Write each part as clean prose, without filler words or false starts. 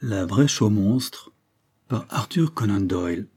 La brèche aux monstres par Arthur Conan Doyle.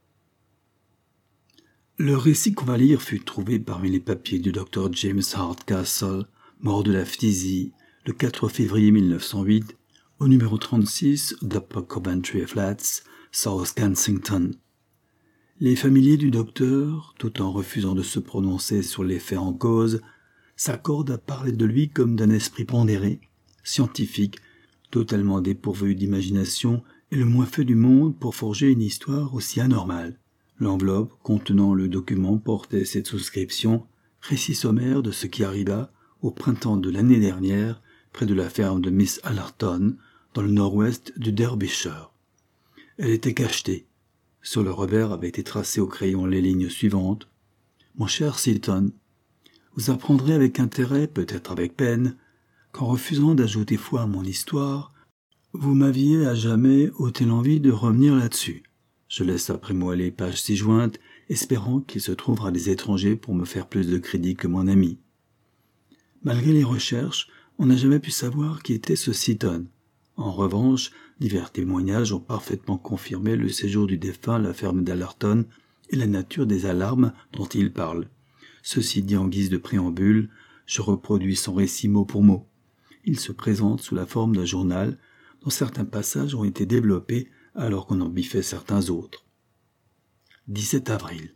Le récit qu'on va lire fut trouvé parmi les papiers du Dr James Hardcastle, mort de la phtisie, le 4 février 1908, au numéro 36 d'Upper Coventry Flats, South Kensington. Les familiers du docteur, tout en refusant de se prononcer sur les faits en cause, s'accordent à parler de lui comme d'un esprit pondéré, scientifique, totalement dépourvu d'imagination et le moins fait du monde pour forger une histoire aussi anormale. L'enveloppe contenant le document portait cette souscription, récit sommaire de ce qui arriva au printemps de l'année dernière près de la ferme de Miss Allerton, dans le nord-ouest du Derbyshire. Elle était cachetée. Sur le revers avaient été tracées au crayon les lignes suivantes. « Mon cher Seaton, vous apprendrez avec intérêt, peut-être avec peine, qu'en refusant d'ajouter foi à mon histoire, vous m'aviez à jamais ôté l'envie de revenir là-dessus. Je laisse après moi les pages ci-jointes, espérant qu'il se trouvera des étrangers pour me faire plus de crédit que mon ami. Malgré les recherches, on n'a jamais pu savoir qui était ce Seaton. En revanche, divers témoignages ont parfaitement confirmé le séjour du défunt à la ferme d'Allerton et la nature des alarmes dont il parle. Ceci dit en guise de préambule, je reproduis son récit mot pour mot. Il se présente sous la forme d'un journal dont certains passages ont été développés alors qu'on en biffait certains autres. 17 avril.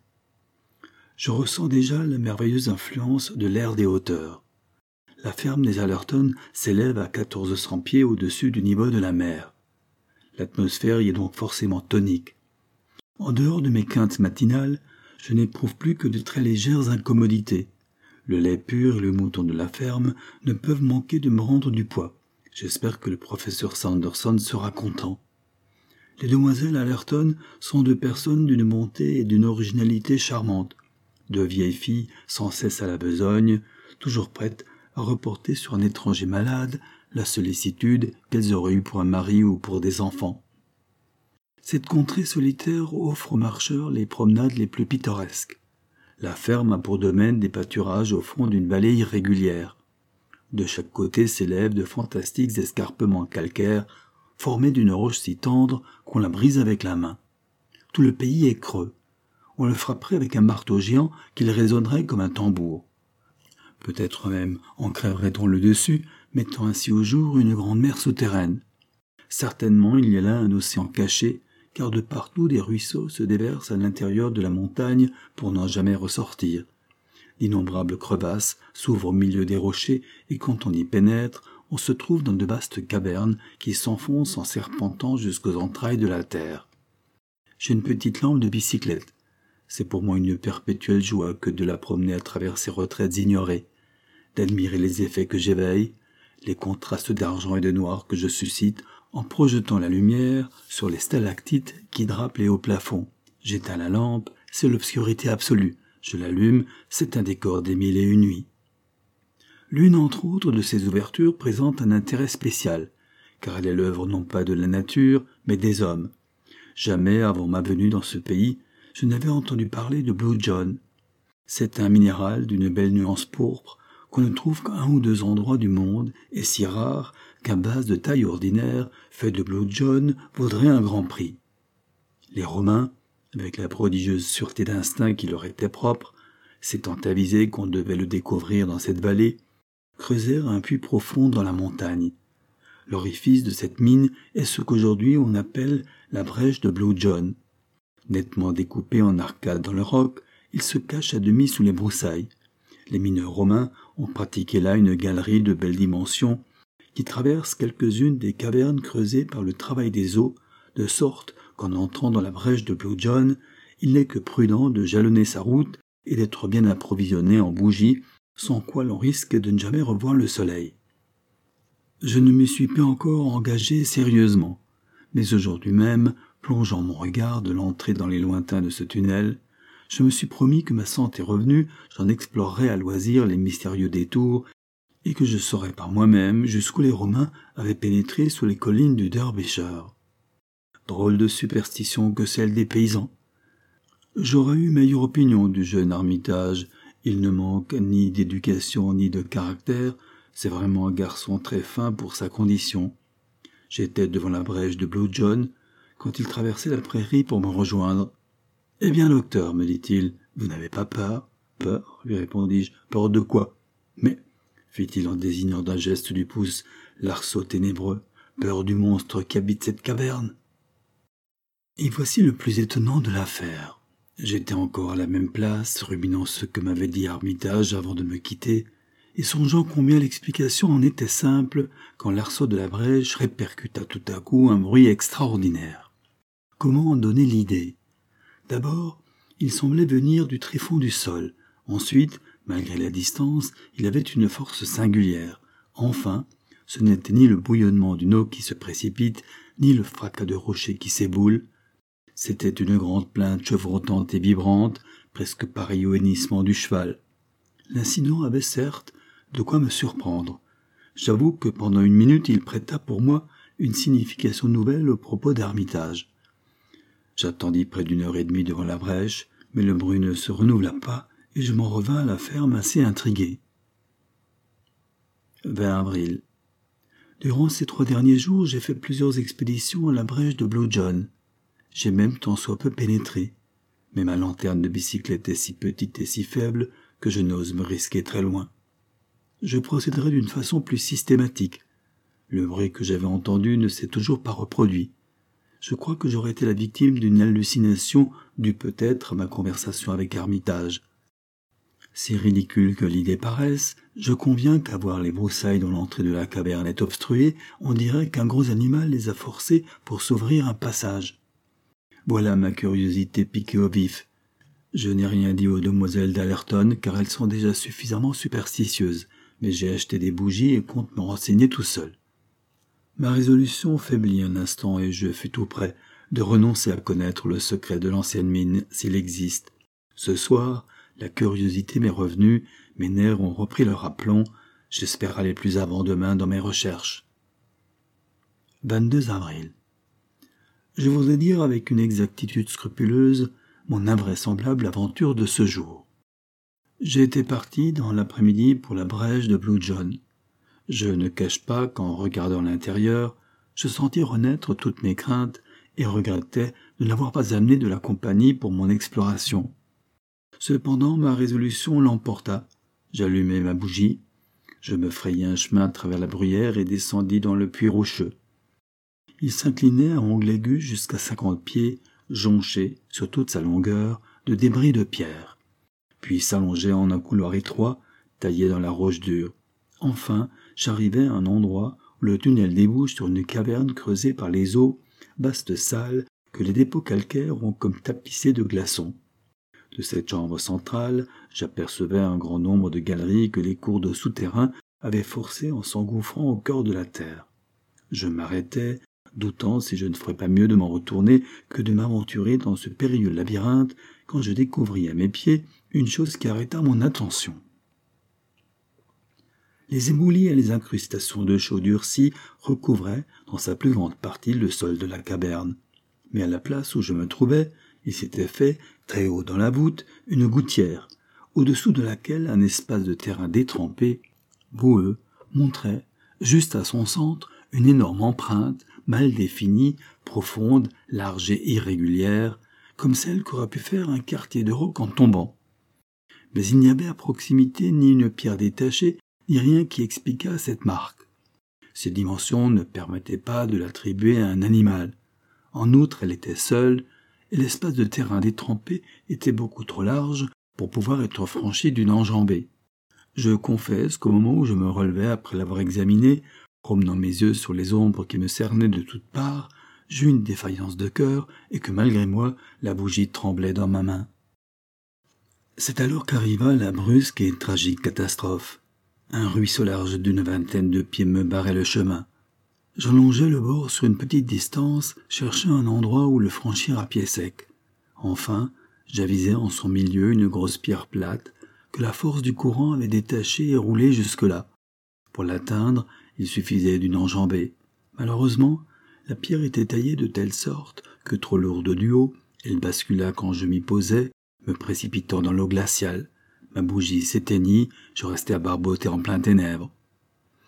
Je ressens déjà la merveilleuse influence de l'air des hauteurs. La ferme des Allerton s'élève à 1400 pieds au-dessus du niveau de la mer. L'atmosphère y est donc forcément tonique. En dehors de mes quintes matinales, je n'éprouve plus que de très légères incommodités. Le lait pur et le mouton de la ferme ne peuvent manquer de me rendre du poids. J'espère que le professeur Sanderson sera content. Les demoiselles Allerton sont deux personnes d'une bonté et d'une originalité charmante. Deux vieilles filles sans cesse à la besogne, toujours prêtes à reporter sur un étranger malade la sollicitude qu'elles auraient eue pour un mari ou pour des enfants. Cette contrée solitaire offre aux marcheurs les promenades les plus pittoresques. La ferme a pour domaine des pâturages au fond d'une vallée irrégulière. De chaque côté s'élèvent de fantastiques escarpements calcaires formés d'une roche si tendre qu'on la brise avec la main. Tout le pays est creux. On le frapperait avec un marteau géant qu'il résonnerait comme un tambour. Peut-être même en crèverait-on le dessus, mettant ainsi au jour une grande mer souterraine. Certainement il y a là un océan caché, car de partout des ruisseaux se déversent à l'intérieur de la montagne pour n'en jamais ressortir. D'innombrables crevasses s'ouvrent au milieu des rochers, et quand on y pénètre, on se trouve dans de vastes cavernes qui s'enfoncent en serpentant jusqu'aux entrailles de la terre. J'ai une petite lampe de bicyclette. C'est pour moi une perpétuelle joie que de la promener à travers ces retraites ignorées, d'admirer les effets que j'éveille, les contrastes d'argent et de noir que je suscite en projetant la lumière sur les stalactites qui drapent les hauts plafonds. J'éteins la lampe, c'est l'obscurité absolue. Je l'allume, c'est un décor des 1001 nuits. L'une entre autres de ces ouvertures présente un intérêt spécial, car elle est l'œuvre non pas de la nature, mais des hommes. Jamais, avant ma venue dans ce pays, je n'avais entendu parler de Blue John. C'est un minéral d'une belle nuance pourpre qu'on ne trouve qu'à un ou deux endroits du monde et si rare qu'un vase de taille ordinaire fait de Blue John vaudrait un grand prix. Les Romains, avec la prodigieuse sûreté d'instinct qui leur était propre, s'étant avisés qu'on devait le découvrir dans cette vallée, creusèrent un puits profond dans la montagne. L'orifice de cette mine est ce qu'aujourd'hui on appelle la brèche de Blue John. Nettement découpé en arcades dans le roc, il se cache à demi sous les broussailles. Les mineurs romains ont pratiqué là une galerie de belles dimensions qui traverse quelques-unes des cavernes creusées par le travail des eaux, de sorte qu'en entrant dans la brèche de Blue John, il n'est que prudent de jalonner sa route et d'être bien approvisionné en bougies, sans quoi l'on risque de ne jamais revoir le soleil. Je ne m'y suis pas encore engagé sérieusement, mais aujourd'hui même, plongeant mon regard de l'entrée dans les lointains de ce tunnel, je me suis promis que ma santé revenue, j'en explorerais à loisir les mystérieux détours et que je saurais par moi-même jusqu'où les Romains avaient pénétré sous les collines du Derbyshire. Drôle de superstition que celle des paysans. J'aurais eu meilleure opinion du jeune Armitage. Il ne manque ni d'éducation ni de caractère, c'est vraiment un garçon très fin pour sa condition. J'étais devant la brèche de Blue John quand il traversait la prairie pour me rejoindre. « Eh bien, docteur, me dit-il, vous n'avez pas peur ?»« Peur, lui répondis-je. Peur de quoi ? Mais, fit-il en désignant d'un geste du pouce l'arceau ténébreux, peur du monstre qui habite cette caverne. Et voici le plus étonnant de l'affaire. J'étais encore à la même place, ruminant ce que m'avait dit Armitage avant de me quitter, et songeant combien l'explication en était simple, quand l'arceau de la brèche répercuta tout à coup un bruit extraordinaire. Comment en donner l'idée ? D'abord, il semblait venir du tréfonds du sol. Ensuite, malgré la distance, il avait une force singulière. Enfin, ce n'était ni le bouillonnement d'une eau qui se précipite, ni le fracas de rochers qui s'éboulent. C'était une grande plainte chevrotante et vibrante, presque pareille au hennissement du cheval. L'incident avait certes de quoi me surprendre. J'avoue que pendant une minute il prêta pour moi une signification nouvelle aux propos d'Armitage. J'attendis près d'une heure et demie devant la brèche, mais le bruit ne se renouvela pas, et je m'en revins à la ferme assez intrigué. 20 avril. Durant ces 3 derniers jours, j'ai fait plusieurs expéditions à la brèche de Blue John. J'ai même tant soit peu pénétré, mais ma lanterne de bicyclette est si petite et si faible que je n'ose me risquer très loin. Je procéderai d'une façon plus systématique. Le bruit que j'avais entendu ne s'est toujours pas reproduit. Je crois que j'aurais été la victime d'une hallucination due peut-être à ma conversation avec Armitage. Si ridicule que l'idée paraisse, je conviens qu'à voir les broussailles dont l'entrée de la caverne est obstruée, on dirait qu'un gros animal les a forcées pour s'ouvrir un passage. Voilà ma curiosité piquée au vif. Je n'ai rien dit aux demoiselles d'Allerton car elles sont déjà suffisamment superstitieuses, mais j'ai acheté des bougies et compte me renseigner tout seul. Ma résolution faiblit un instant et je fus tout prêt de renoncer à connaître le secret de l'ancienne mine s'il existe. Ce soir, la curiosité m'est revenue, mes nerfs ont repris leur aplomb, j'espère aller plus avant demain dans mes recherches. 22 avril. Je voudrais dire avec une exactitude scrupuleuse mon invraisemblable aventure de ce jour. J'ai été parti dans l'après-midi pour la brèche de Blue John. Je ne cache pas qu'en regardant l'intérieur, je sentis renaître toutes mes craintes et regrettais de n'avoir pas amené de la compagnie pour mon exploration. Cependant, ma résolution l'emporta. J'allumai ma bougie, je me frayai un chemin à travers la bruyère et descendis dans le puits rocheux. Il s'inclinait à angle aigu jusqu'à 50 pieds, jonché, sur toute sa longueur, de débris de pierre, puis s'allongeait en un couloir étroit, taillé dans la roche dure. Enfin, j'arrivai à un endroit où le tunnel débouche sur une caverne creusée par les eaux, vaste salle que les dépôts calcaires ont comme tapissée de glaçons. De cette chambre centrale, j'apercevais un grand nombre de galeries que les cours d'eau souterrains avaient forcées en s'engouffrant au cœur de la terre. Je m'arrêtai, doutant si je ne ferais pas mieux de m'en retourner que de m'aventurer dans ce périlleux labyrinthe, quand je découvris à mes pieds une chose qui arrêta mon attention. Les éboulis et les incrustations de chaux durcis recouvraient, dans sa plus grande partie, le sol de la caverne. Mais à la place où je me trouvais, il s'était fait, très haut dans la voûte, une gouttière, au-dessous de laquelle un espace de terrain détrempé, boueux, montrait, juste à son centre, une énorme empreinte, mal définie, profonde, large et irrégulière, comme celle qu'aurait pu faire un quartier de roc en tombant. Mais il n'y avait à proximité ni une pierre détachée, ni rien qui expliquât cette marque. Ses dimensions ne permettaient pas de l'attribuer à un animal. En outre, elle était seule, et l'espace de terrain détrempé était beaucoup trop large pour pouvoir être franchi d'une enjambée. Je confesse qu'au moment où je me relevais après l'avoir examiné, promenant mes yeux sur les ombres qui me cernaient de toutes parts, j'eus une défaillance de cœur et que malgré moi, la bougie tremblait dans ma main. C'est alors qu'arriva la brusque et tragique catastrophe. Un ruisseau large d'une 20aine de pieds me barrait le chemin. J'allongeai le bord sur une petite distance, cherchant un endroit où le franchir à pied sec. Enfin, j'avisai en son milieu une grosse pierre plate que la force du courant avait détachée et roulée jusque-là. Pour l'atteindre, il suffisait d'une enjambée. Malheureusement, la pierre était taillée de telle sorte que, trop lourde du haut, elle bascula quand je m'y posais, me précipitant dans l'eau glaciale. Ma bougie s'éteignit, je restai à barboter en plein ténèbres.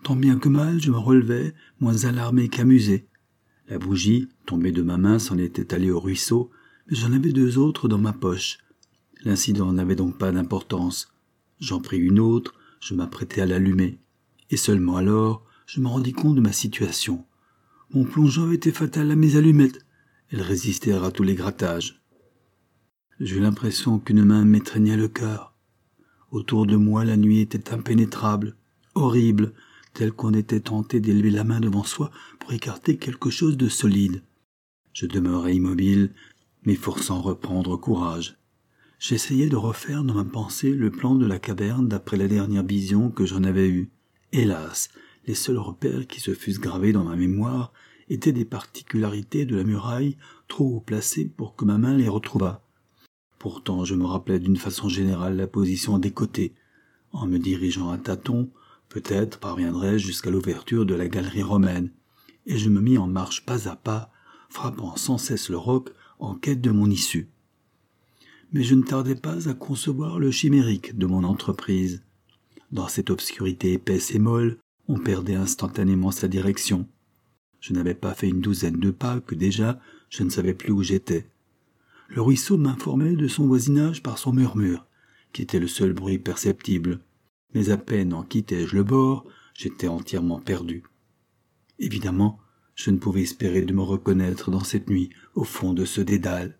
Tant bien que mal, je me relevais, moins alarmé qu'amusé. La bougie, tombée de ma main, s'en était allée au ruisseau, mais j'en avais 2 autres dans ma poche. L'incident n'avait donc pas d'importance. J'en pris une autre, je m'apprêtai à l'allumer. Et seulement alors, je me rendis compte de ma situation. Mon plongeon était fatal à mes allumettes. Elles résistèrent à tous les grattages. J'eus l'impression qu'une main m'étreignait le cœur. Autour de moi, la nuit était impénétrable, horrible, telle qu'on était tenté d'élever la main devant soi pour écarter quelque chose de solide. Je demeurai immobile, m'efforçant reprendre courage. J'essayais de refaire dans ma pensée le plan de la caverne d'après la dernière vision que j'en avais eue. Hélas, les seuls repères qui se fussent gravés dans ma mémoire étaient des particularités de la muraille trop haut placées pour que ma main les retrouvât. Pourtant, je me rappelais d'une façon générale la position des côtés. En me dirigeant à tâtons, peut-être parviendrais-je jusqu'à l'ouverture de la galerie romaine, et je me mis en marche pas à pas, frappant sans cesse le roc en quête de mon issue. Mais je ne tardais pas à concevoir le chimérique de mon entreprise. Dans cette obscurité épaisse et molle, on perdait instantanément sa direction. Je n'avais pas fait une 12aine de pas que déjà je ne savais plus où j'étais. Le ruisseau m'informait de son voisinage par son murmure, qui était le seul bruit perceptible. Mais à peine en quittai-je le bord, j'étais entièrement perdu. Évidemment, je ne pouvais espérer de me reconnaître dans cette nuit au fond de ce dédale.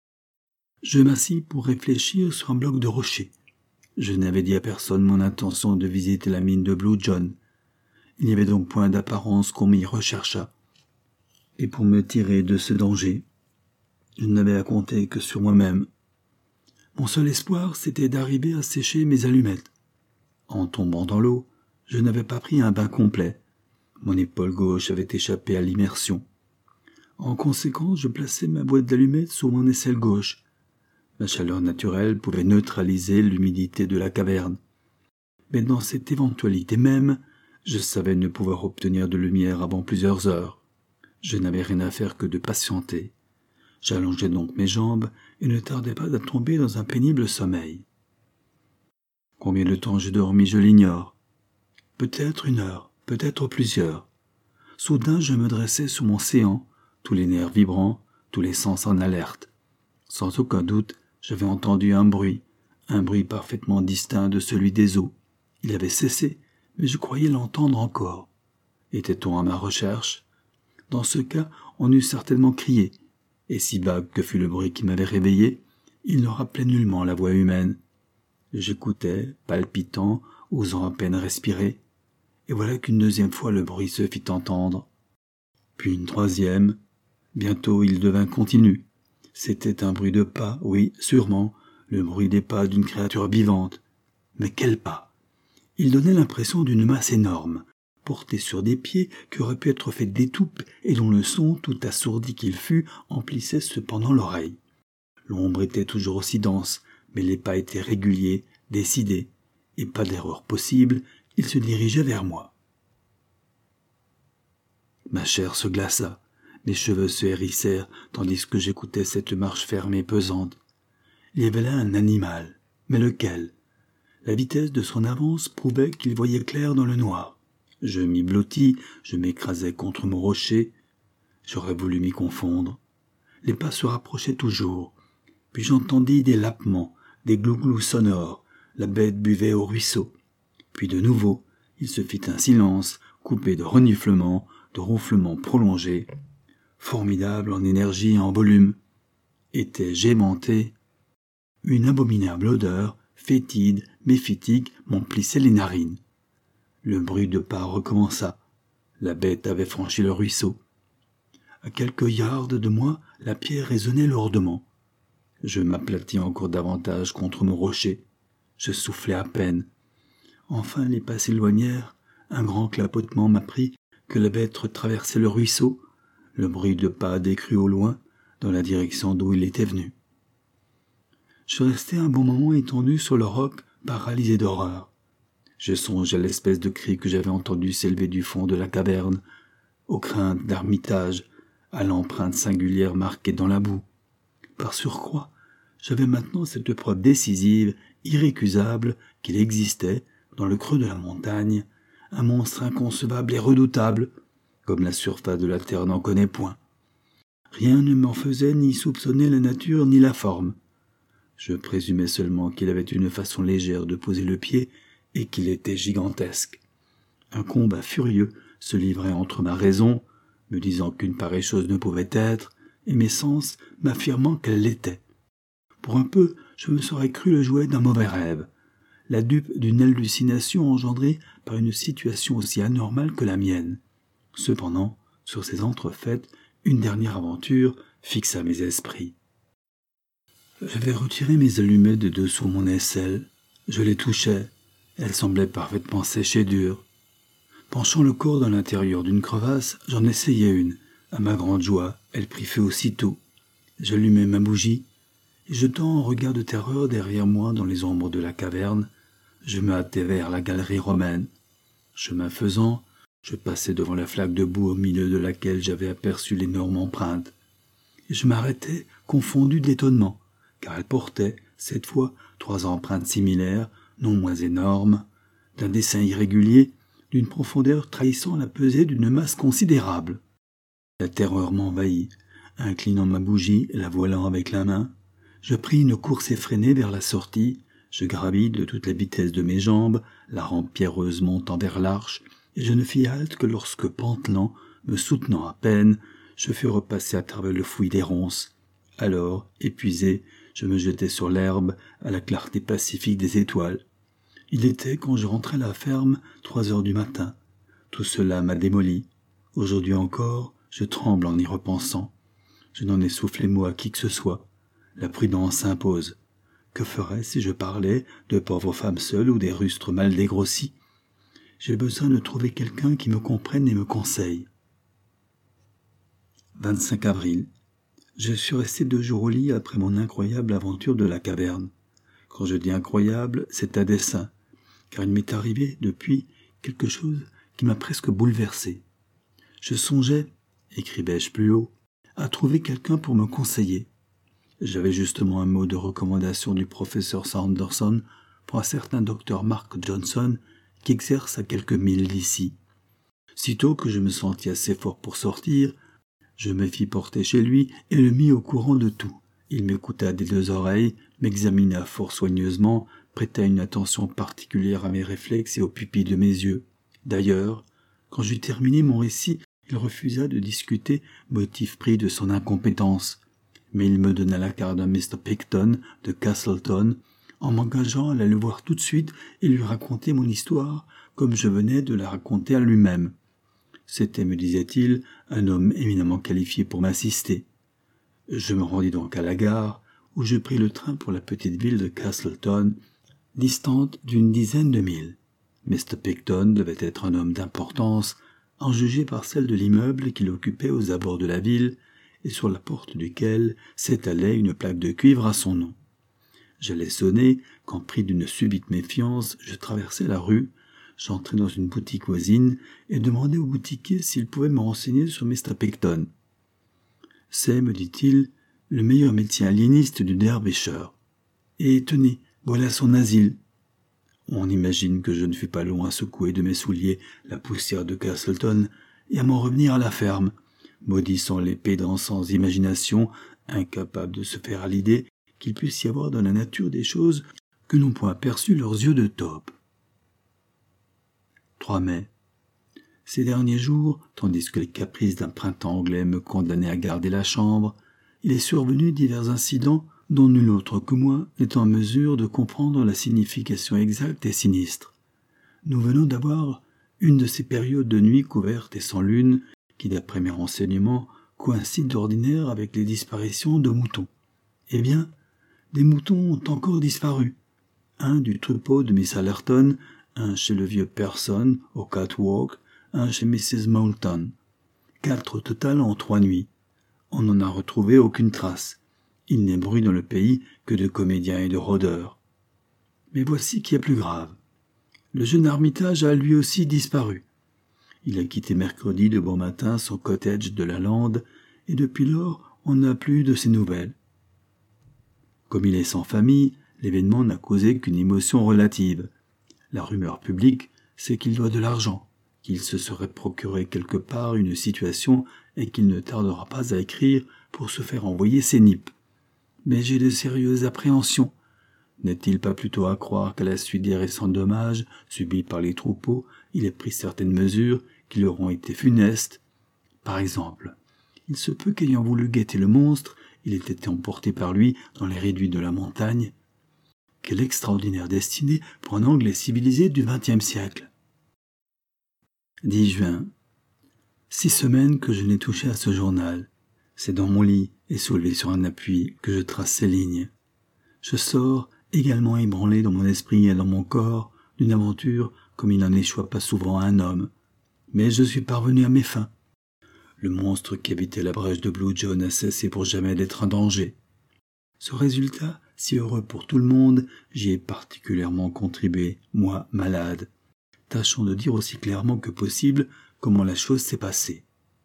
Je m'assis pour réfléchir sur un bloc de rocher. Je n'avais dit à personne mon intention de visiter la mine de Blue John. Il n'y avait donc point d'apparence qu'on m'y recherchât. Et pour me tirer de ce danger, je n'avais à compter que sur moi-même. Mon seul espoir, c'était d'arriver à sécher mes allumettes. En tombant dans l'eau, je n'avais pas pris un bain complet. Mon épaule gauche avait échappé à l'immersion. En conséquence, je plaçai ma boîte d'allumettes sous mon aisselle gauche. La chaleur naturelle pouvait neutraliser l'humidité de la caverne. Mais dans cette éventualité même, je savais ne pouvoir obtenir de lumière avant plusieurs heures. Je n'avais rien à faire que de patienter. J'allongeai donc mes jambes et ne tardai pas à tomber dans un pénible sommeil. Combien de temps je dormis, je l'ignore. Peut-être 1 heure, peut-être plusieurs. Soudain, je me dressai sur mon séant, tous les nerfs vibrants, tous les sens en alerte. Sans aucun doute, j'avais entendu un bruit parfaitement distinct de celui des eaux. Il avait cessé, mais je croyais l'entendre encore. Était-on à ma recherche? Dans ce cas, on eût certainement crié, et si vague que fût le bruit qui m'avait réveillé, il ne rappelait nullement la voix humaine. J'écoutais, palpitant, osant à peine respirer, et voilà qu'une 2e fois le bruit se fit entendre. Puis une 3e, bientôt il devint continu. C'était un bruit de pas, oui, sûrement, le bruit des pas d'une créature vivante. Mais quels pas! Il donnait l'impression d'une masse énorme, portée sur des pieds qui auraient pu être faits d'étoupe et dont le son, tout assourdi qu'il fût, emplissait cependant l'oreille. L'ombre était toujours aussi dense, mais les pas étaient réguliers, décidés, et pas d'erreur possible, il se dirigeait vers moi. Ma chair se glaça, mes cheveux se hérissèrent, tandis que j'écoutais cette marche ferme et pesante. Il y avait là un animal, mais lequel? La vitesse de son avance prouvait qu'il voyait clair dans le noir. Je m'y blottis, je m'écrasais contre mon rocher. J'aurais voulu m'y confondre. Les pas se rapprochaient toujours. Puis j'entendis des lapements, des glouglous sonores. La bête buvait au ruisseau. Puis de nouveau, il se fit un silence, coupé de reniflements, de ronflements prolongés, formidable en énergie et en volume. Était-je aimanté? Une abominable odeur, fétide, méphitique, m'emplissait les narines. Le bruit de pas recommença. La bête avait franchi le ruisseau. À quelques yards de moi, la pierre résonnait lourdement. Je m'aplatis encore davantage contre mon rocher. Je soufflai à peine. Enfin les pas s'éloignèrent. Un grand clapotement m'apprit que la bête traversait le ruisseau. Le bruit de pas décrut au loin, dans la direction d'où il était venu. Je restai un bon moment étendu sur le roc, paralysé d'horreur. Je songeais à l'espèce de cri que j'avais entendu s'élever du fond de la caverne, aux craintes d'Armitage, à l'empreinte singulière marquée dans la boue. Par surcroît, j'avais maintenant cette preuve décisive, irrécusable, qu'il existait, dans le creux de la montagne, un monstre inconcevable et redoutable, comme la surface de la terre n'en connaît point. Rien ne m'en faisait ni soupçonner la nature ni la forme. Je présumais seulement qu'il avait une façon légère de poser le pied et qu'il était gigantesque. Un combat furieux se livrait entre ma raison, me disant qu'une pareille chose ne pouvait être, et mes sens m'affirmant qu'elle l'était. Pour un peu, je me serais cru le jouet d'un mauvais rêve, la dupe d'une hallucination engendrée par une situation aussi anormale que la mienne. Cependant, sur ces entrefaites, une dernière aventure fixa mes esprits. J'avais retiré mes allumettes de dessous mon aisselle. Je les touchais. Elles semblaient parfaitement sèches et dures. Penchant le corps dans l'intérieur d'une crevasse, j'en essayai une. À ma grande joie, elle prit feu aussitôt. J'allumai ma bougie, et jetant un regard de terreur derrière moi dans les ombres de la caverne, je me hâtai vers la galerie romaine. Chemin faisant, je passai devant la flaque de boue au milieu de laquelle j'avais aperçu l'énorme empreinte. Et je m'arrêtai, confondu d'étonnement, car elle portait, cette fois, 3 empreintes similaires, non moins énormes, d'un dessin irrégulier, d'une profondeur trahissant la pesée d'une masse considérable. La terreur m'envahit. Inclinant ma bougie, la voilant avec la main, je pris une course effrénée vers la sortie, je gravis de toute la vitesse de mes jambes la rampe pierreuse montant vers l'arche, et je ne fis halte que lorsque, pantelant, me soutenant à peine, je fus repassé à travers le fouillis des ronces. Alors, épuisé, je me jetai sur l'herbe à la clarté pacifique des étoiles. Il était, quand je rentrai à la ferme, 3 heures du matin. Tout cela m'a démoli. Aujourd'hui encore, je tremble en y repensant. Je n'en ai soufflé mot à qui que ce soit. La prudence s'impose. Que ferais-je si je parlais de pauvres femmes seules ou des rustres mal dégrossis? J'ai besoin de trouver quelqu'un qui me comprenne et me conseille. 25 avril. Je suis resté 2 jours au lit après mon incroyable aventure de la caverne. Quand je dis incroyable, c'est à dessein, car il m'est arrivé, depuis, quelque chose qui m'a presque bouleversé. Je songeais, écrivais-je plus haut, à trouver quelqu'un pour me conseiller. J'avais justement un mot de recommandation du professeur Sanderson pour un certain docteur Mark Johnson qui exerce à quelques milles d'ici. Sitôt que je me sentis assez fort pour sortir, je me fis porter chez lui et le mis au courant de tout. Il m'écouta des 2 oreilles, m'examina fort soigneusement, prêta une attention particulière à mes réflexes et aux pupilles de mes yeux. D'ailleurs, quand j'eus terminé mon récit, il refusa de discuter, motif pris de son incompétence. Mais il me donna la carte d'un Mr. Picton de Castleton, en m'engageant à aller le voir tout de suite et lui raconter mon histoire, comme je venais de la raconter à lui-même. C'était, me disait-il, un homme éminemment qualifié pour m'assister. Je me rendis donc à la gare, où je pris le train pour la petite ville de Castleton, distante d'une dizaine de milles. Mr. Picton devait être un homme d'importance, en juger par celle de l'immeuble qu'il occupait aux abords de la ville, et sur la porte duquel s'étalait une plaque de cuivre à son nom. J'allais sonner, quand pris d'une subite méfiance, je traversai la rue, j'entrai dans une boutique voisine et demandai au boutiquier s'il pouvait me renseigner sur Mr. Picton. C'est, me dit-il, le meilleur médecin aliéniste du Derbyshire. Et tenez, voilà son asile. On imagine que je ne fus pas long à secouer de mes souliers la poussière de Castleton et à m'en revenir à la ferme, maudissant les pédants sans imagination, incapables de se faire à l'idée qu'il puisse y avoir dans la nature des choses que n'ont point perçues leurs yeux de taupe. 3 mai. Ces derniers jours, tandis que les caprices d'un printemps anglais me condamnaient à garder la chambre, il est survenu divers incidents dont nul autre que moi n'est en mesure de comprendre la signification exacte et sinistre. Nous venons d'avoir une de ces périodes de nuit couvertes et sans lune qui, d'après mes renseignements, coïncident d'ordinaire avec les disparitions de moutons. Eh bien, des moutons ont encore disparu. Un du troupeau de Miss Allerton, un chez le vieux Person, au Catwalk, un chez Mrs. Moulton. 4 au total en 3 nuits. On n'en a retrouvé aucune trace. Il n'est bruit dans le pays que de comédiens et de rôdeurs. Mais voici qui est plus grave. Le jeune Armitage a lui aussi disparu. Il a quitté mercredi de bon matin son cottage de la lande, et depuis lors on n'a plus de ses nouvelles. Comme il est sans famille, l'événement n'a causé qu'une émotion relative. La rumeur publique, c'est qu'il doit de l'argent. qu'il se serait procuré quelque part une situation et qu'il ne tardera pas à écrire pour se faire envoyer ses nippes. Mais j'ai de sérieuses appréhensions. N'est-il pas plutôt à croire qu'à la suite des récents dommages subis par les troupeaux, il ait pris certaines mesures qui leur ont été funestes? Par exemple, il se peut qu'ayant voulu guetter le monstre, il ait été emporté par lui dans les réduits de la montagne. Quelle extraordinaire destinée pour un Anglais civilisé du XXe siècle. 10 juin. 6 semaines que je n'ai touché à ce journal. C'est dans mon lit et soulevé sur un appui que je trace ces lignes. Je sors, également ébranlé dans mon esprit et dans mon corps, d'une aventure comme il n'en échoit pas souvent à un homme. Mais je suis parvenu à mes fins. Le monstre qui habitait la brèche de Blue John a cessé pour jamais d'être un danger. Ce résultat, si heureux pour tout le monde, j'y ai particulièrement contribué, moi, malade, tâchant de dire aussi clairement que possible comment la chose s'est passée.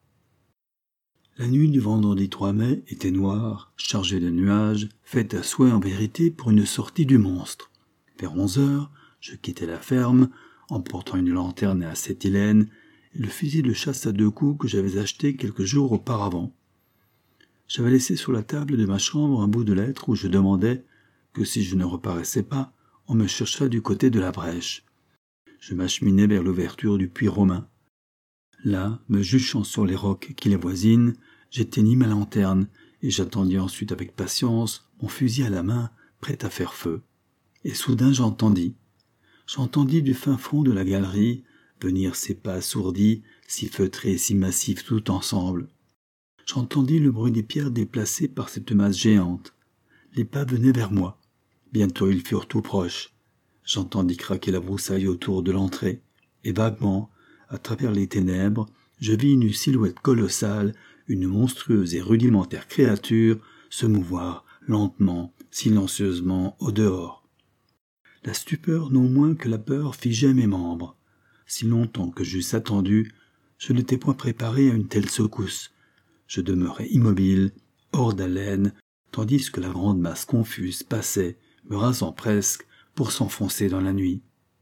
La nuit du vendredi 3 mai était noire, chargée de nuages, faite à souhait en vérité pour une sortie du monstre. Vers 11 heures, je quittai la ferme, emportant une lanterne à acétylène et le fusil de chasse à 2 coups que j'avais acheté quelques jours auparavant. J'avais laissé sur la table de ma chambre un bout de lettre où je demandais que si je ne reparaissais pas, on me cherchât du côté de la brèche. Je m'acheminais vers l'ouverture du puits romain. Là, me juchant sur les rocs qui les voisinent, j'éteignis ma lanterne et j'attendis ensuite avec patience, mon fusil à la main, prêt à faire feu. Et soudain j'entendis du fin fond de la galerie venir ces pas assourdis, si feutrés et si massifs tout ensemble. J'entendis le bruit des pierres déplacées par cette masse géante. Les pas venaient vers moi. Bientôt ils furent tout proches. J'entendis craquer la broussaille autour de l'entrée, et vaguement, à travers les ténèbres, je vis une silhouette colossale, une monstrueuse et rudimentaire créature, se mouvoir lentement, silencieusement au dehors. La stupeur non moins que la peur figea mes membres. Si longtemps que j'eusse attendu, je n'étais point préparé à une telle secousse. Je demeurai immobile, hors d'haleine, tandis que la grande masse confuse passait, me rasant presque, pour s'enfoncer dans la nuit.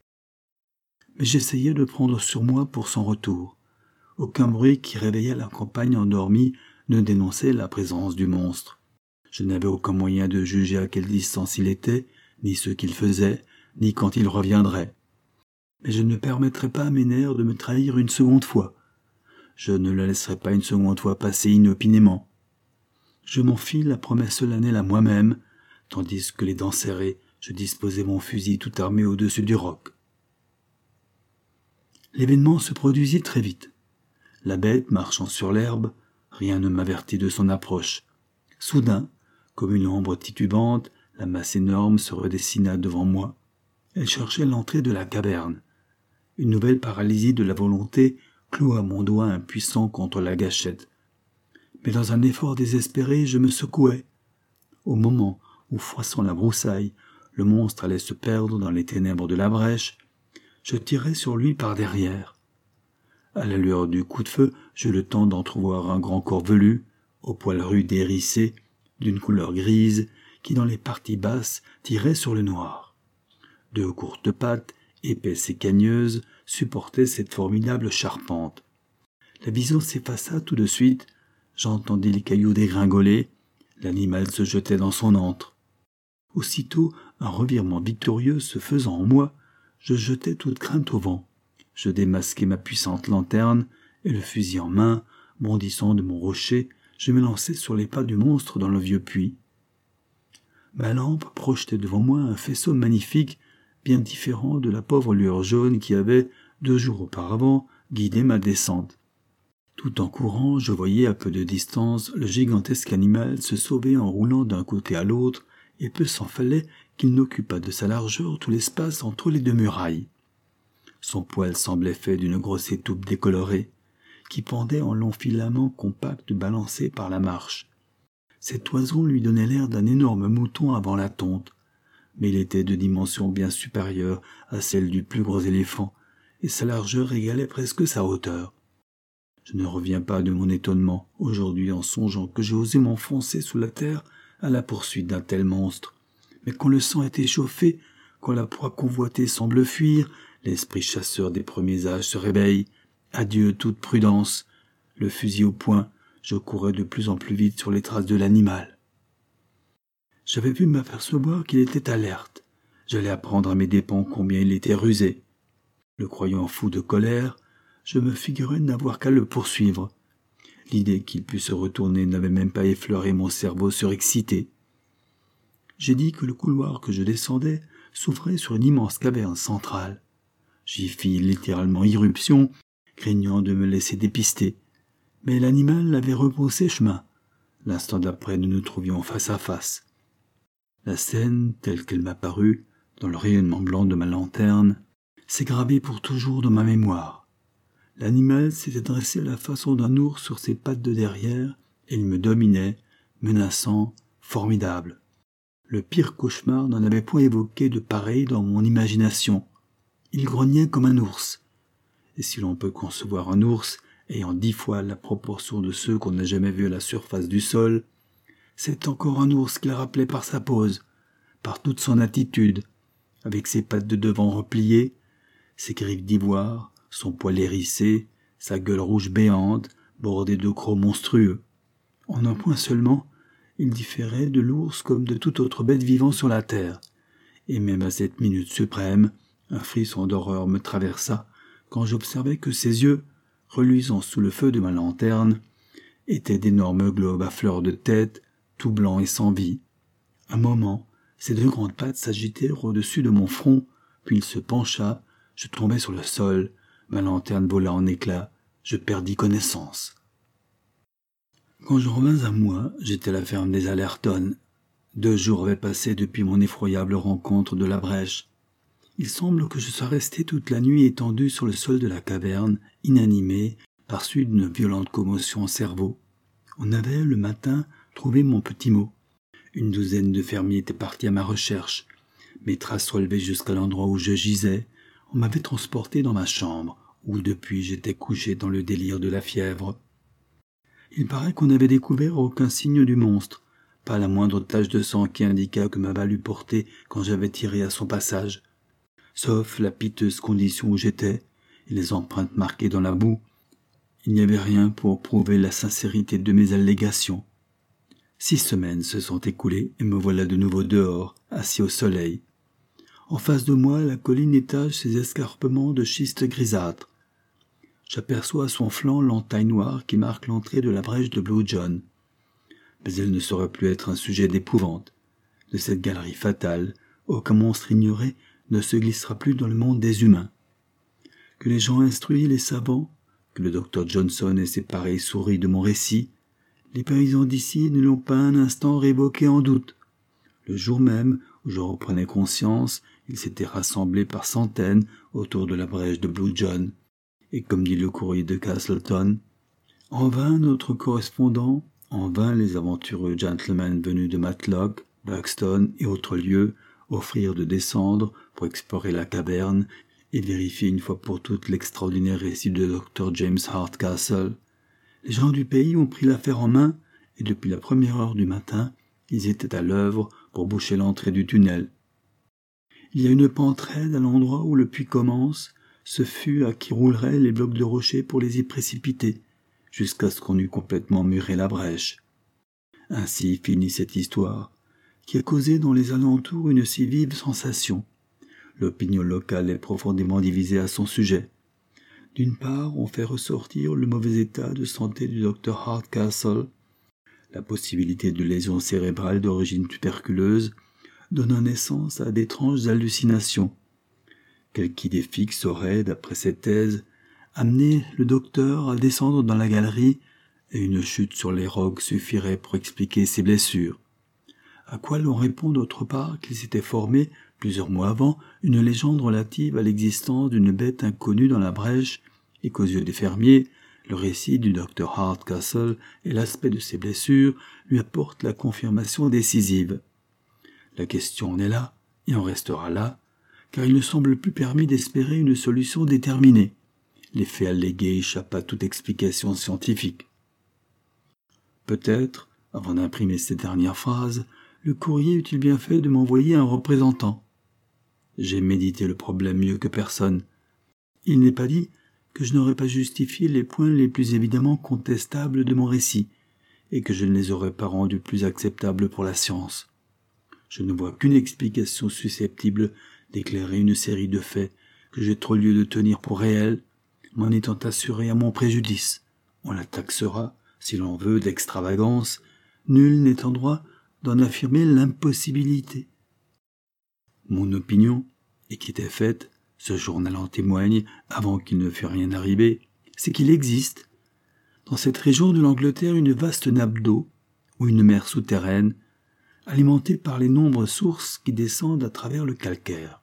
Mais j'essayais de prendre sur moi pour son retour. Aucun bruit qui réveillât la campagne endormie ne dénonçait la présence du monstre. Je n'avais aucun moyen de juger à quelle distance il était, ni ce qu'il faisait, ni quand il reviendrait. Mais je ne permettrais pas à mes nerfs de me trahir une seconde fois. Je ne le laisserai pas une seconde fois passer inopinément. Je m'en fis la promesse solennelle à moi-même, tandis que les dents serrées, je disposais mon fusil tout armé au-dessus du roc. L'événement se produisit très vite. La bête marchant sur l'herbe, rien ne m'avertit de son approche. Soudain, comme une ombre titubante, la masse énorme se redessina devant moi. Elle cherchait l'entrée de la caverne. Une nouvelle paralysie de la volonté cloua mon doigt impuissant contre la gâchette. Mais dans un effort désespéré, je me secouai. Au moment où, froissant la broussaille, le monstre allait se perdre dans les ténèbres de la brèche, je tirai sur lui par derrière. À la lueur du coup de feu, j'eus le temps d'entrevoir un grand corps velu, aux poils rudes et hérissés, d'une couleur grise, qui dans les parties basses tirait sur le noir. 2 courtes pattes, épaisses et cagneuses, supportaient cette formidable charpente. La vision s'effaça tout de suite, j'entendis les cailloux dégringoler, l'animal se jetait dans son antre. Aussitôt, un revirement victorieux se faisant en moi, je jetai toute crainte au vent. Je démasquai ma puissante lanterne, et le fusil en main, bondissant de mon rocher, je me lançai sur les pas du monstre dans le vieux puits. Ma lampe projetait devant moi un faisceau magnifique, bien différent de la pauvre lueur jaune qui avait, 2 jours auparavant, guidé ma descente. Tout en courant, je voyais à peu de distance le gigantesque animal se sauver en roulant d'un côté à l'autre, et peu s'en fallait qu'il n'occupât de sa largeur tout l'espace entre les 2 murailles. Son poil semblait fait d'une grosse étoupe décolorée, qui pendait en longs filaments compacts balancés par la marche. Cet oiseau lui donnait l'air d'un énorme mouton avant la tonte, mais il était de dimension bien supérieure à celle du plus gros éléphant, et sa largeur égalait presque sa hauteur. Je ne reviens pas de mon étonnement aujourd'hui en songeant que j'ai osé m'enfoncer sous la terre à la poursuite d'un tel monstre. Mais quand le sang est échauffé, quand la proie convoitée semble fuir, l'esprit chasseur des premiers âges se réveille, Adieu toute prudence. Le fusil au poing, je courais de plus en plus vite sur les traces de l'animal. J'avais pu m'apercevoir qu'il était alerte. J'allais apprendre à mes dépens combien il était rusé. Le croyant fou de colère, je me figurais n'avoir qu'à le poursuivre. L'idée qu'il pût se retourner n'avait même pas effleuré mon cerveau surexcité. J'ai dit que le couloir que je descendais s'ouvrait sur une immense caverne centrale. J'y fis littéralement irruption, craignant de me laisser dépister. Mais l'animal avait repoussé chemin. L'instant d'après, nous nous trouvions face à face. La scène, telle qu'elle m'apparut, dans le rayonnement blanc de ma lanterne, s'est gravée pour toujours dans ma mémoire. L'animal s'était dressé à la façon d'un ours sur ses pattes de derrière, et il me dominait, menaçant, formidable. Le pire cauchemar n'en avait point évoqué de pareil dans mon imagination. Il grognait comme un ours. Et si l'on peut concevoir un ours ayant 10 fois la proportion de ceux qu'on n'a jamais vus à la surface du sol, c'est encore un ours qu'il rappelait par sa pose, par toute son attitude, avec ses pattes de devant repliées, ses griffes d'ivoire, son poil hérissé, sa gueule rouge béante, bordée de crocs monstrueux. En un point seulement, il différait de l'ours comme de toute autre bête vivant sur la terre. Et même à cette minute suprême, un frisson d'horreur me traversa quand j'observai que ses yeux, reluisant sous le feu de ma lanterne, étaient d'énormes globes à fleur de tête, tout blancs et sans vie. Un moment, ses 2 grandes pattes s'agitèrent au-dessus de mon front, puis il se pencha, je tombai sur le sol, ma lanterne vola en éclats, je perdis connaissance. Quand je revins à moi, j'étais à la ferme des Allerton. 2 jours avaient passé depuis mon effroyable rencontre de la brèche. Il semble que je sois resté toute la nuit étendu sur le sol de la caverne, inanimé, par suite d'une violente commotion au cerveau. On avait, le matin, trouvé mon petit mot. Une 12aine de fermiers étaient partis à ma recherche. Mes traces relevaient jusqu'à l'endroit où je gisais. On m'avait transporté dans ma chambre, où depuis j'étais couché dans le délire de la fièvre. Il paraît qu'on n'avait découvert aucun signe du monstre, pas la moindre tache de sang qui indiqua que ma balle eût porté quand j'avais tiré à son passage. Sauf la piteuse condition où j'étais, et les empreintes marquées dans la boue, il n'y avait rien pour prouver la sincérité de mes allégations. 6 semaines se sont écoulées et me voilà de nouveau dehors, assis au soleil. En face de moi, la colline étage ses escarpements de schiste grisâtre. J'aperçois à son flanc l'entaille noire qui marque l'entrée de la brèche de Blue John. Mais elle ne saurait plus être un sujet d'épouvante. De cette galerie fatale, aucun monstre ignoré ne se glissera plus dans le monde des humains. Que les gens instruits et les savants, que le docteur Johnson et ses pareils sourient de mon récit, les paysans d'ici ne l'ont pas un instant révoqué en doute. Le jour même où je reprenais conscience, ils s'étaient rassemblés par centaines autour de la brèche de Blue John. Et comme dit le courrier de Castleton, en vain notre correspondant, en vain les aventureux gentlemen venus de Matlock, Buxton et autres lieux offrirent de descendre pour explorer la caverne et vérifier une fois pour toutes l'extraordinaire récit de Dr. James Hardcastle. Les gens du pays ont pris l'affaire en main et depuis la 1 heure du matin, ils étaient à l'œuvre pour boucher l'entrée du tunnel. Il y a une pente raide à l'endroit où le puits commence, ce fut à qui rouleraient les blocs de rochers pour les y précipiter, jusqu'à ce qu'on eût complètement muré la brèche. Ainsi finit cette histoire, qui a causé dans les alentours une si vive sensation. L'opinion locale est profondément divisée à son sujet. D'une part, on fait ressortir le mauvais état de santé du docteur Hardcastle. La possibilité de lésions cérébrales d'origine tuberculeuse donnant naissance à d'étranges hallucinations. Quelque idée fixe aurait, d'après cette thèse, amené le docteur à descendre dans la galerie et une chute sur les rocs suffirait pour expliquer ses blessures. À quoi l'on répond d'autre part qu'il s'était formé, plusieurs mois avant, une légende relative à l'existence d'une bête inconnue dans la brèche et qu'aux yeux des fermiers, le récit du docteur Hardcastle et l'aspect de ses blessures lui apportent la confirmation décisive. La question en est là, et en restera là, car il ne semble plus permis d'espérer une solution déterminée. Les faits allégués échappent à toute explication scientifique. Peut-être, avant d'imprimer ces dernières phrases, le courrier eût-il bien fait de m'envoyer un représentant. J'ai médité le problème mieux que personne. Il n'est pas dit que je n'aurais pas justifié les points les plus évidemment contestables de mon récit, et que je ne les aurais pas rendus plus acceptables pour la science. Je ne vois qu'une explication susceptible d'éclairer une série de faits que j'ai trop lieu de tenir pour réels, m'en étant assuré à mon préjudice. On la taxera, si l'on veut, d'extravagance, nul n'est en droit d'en affirmer l'impossibilité. Mon opinion, et qui était faite, ce journal en témoigne, avant qu'il ne fût rien arrivé, c'est qu'il existe, dans cette région de l'Angleterre, une vaste nappe d'eau, ou une mer souterraine, alimentée par les nombreuses sources qui descendent à travers le calcaire.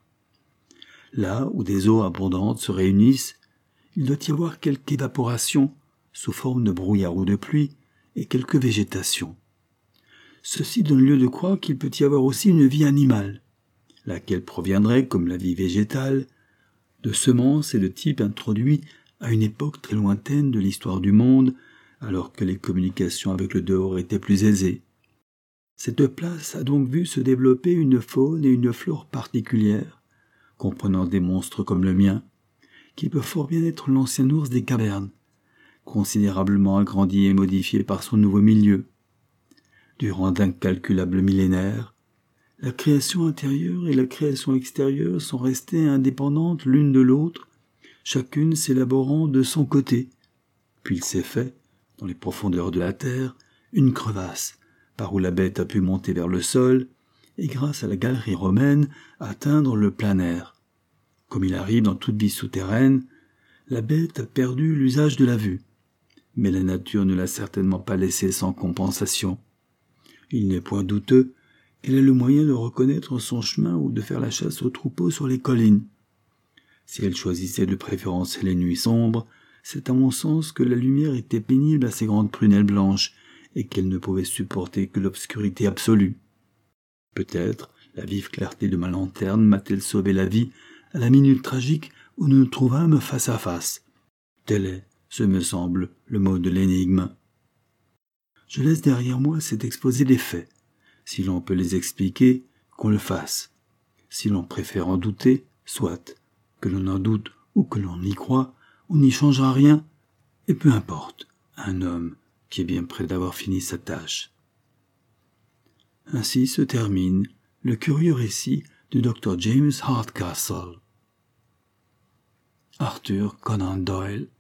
Là où des eaux abondantes se réunissent, il doit y avoir quelque évaporation, sous forme de brouillard ou de pluie, et quelque végétation. Ceci donne lieu de croire qu'il peut y avoir aussi une vie animale, laquelle proviendrait, comme la vie végétale, de semences et de types introduits à une époque très lointaine de l'histoire du monde, alors que les communications avec le dehors étaient plus aisées. Cette place a donc vu se développer une faune et une flore particulières, comprenant des monstres comme le mien, qui peut fort bien être l'ancien ours des cavernes, considérablement agrandi et modifié par son nouveau milieu. Durant d'incalculables millénaires, la création intérieure et la création extérieure sont restées indépendantes l'une de l'autre, chacune s'élaborant de son côté. Puis il s'est fait, dans les profondeurs de la terre, une crevasse, par où la bête a pu monter vers le sol, et grâce à la galerie romaine, atteindre le plein air. Comme il arrive dans toute vie souterraine, la bête a perdu l'usage de la vue, mais la nature ne l'a certainement pas laissée sans compensation. Il n'est point douteux qu'elle ait le moyen de reconnaître son chemin ou de faire la chasse aux troupeaux sur les collines. Si elle choisissait de préférence les nuits sombres, c'est à mon sens que la lumière était pénible à ses grandes prunelles blanches et qu'elle ne pouvait supporter que l'obscurité absolue. Peut-être la vive clarté de ma lanterne m'a-t-elle sauvé la vie à la minute tragique où nous nous trouvâmes face à face. Tel est, ce me semble, le mot de l'énigme. Je laisse derrière moi cet exposé des faits. Si l'on peut les expliquer, qu'on le fasse. Si l'on préfère en douter, soit. Que l'on en doute ou que l'on y croit, on n'y changera rien, et peu importe, un homme qui est bien près d'avoir fini sa tâche. Ainsi se termine le curieux récit de Dr. James Hardcastle. Arthur Conan Doyle.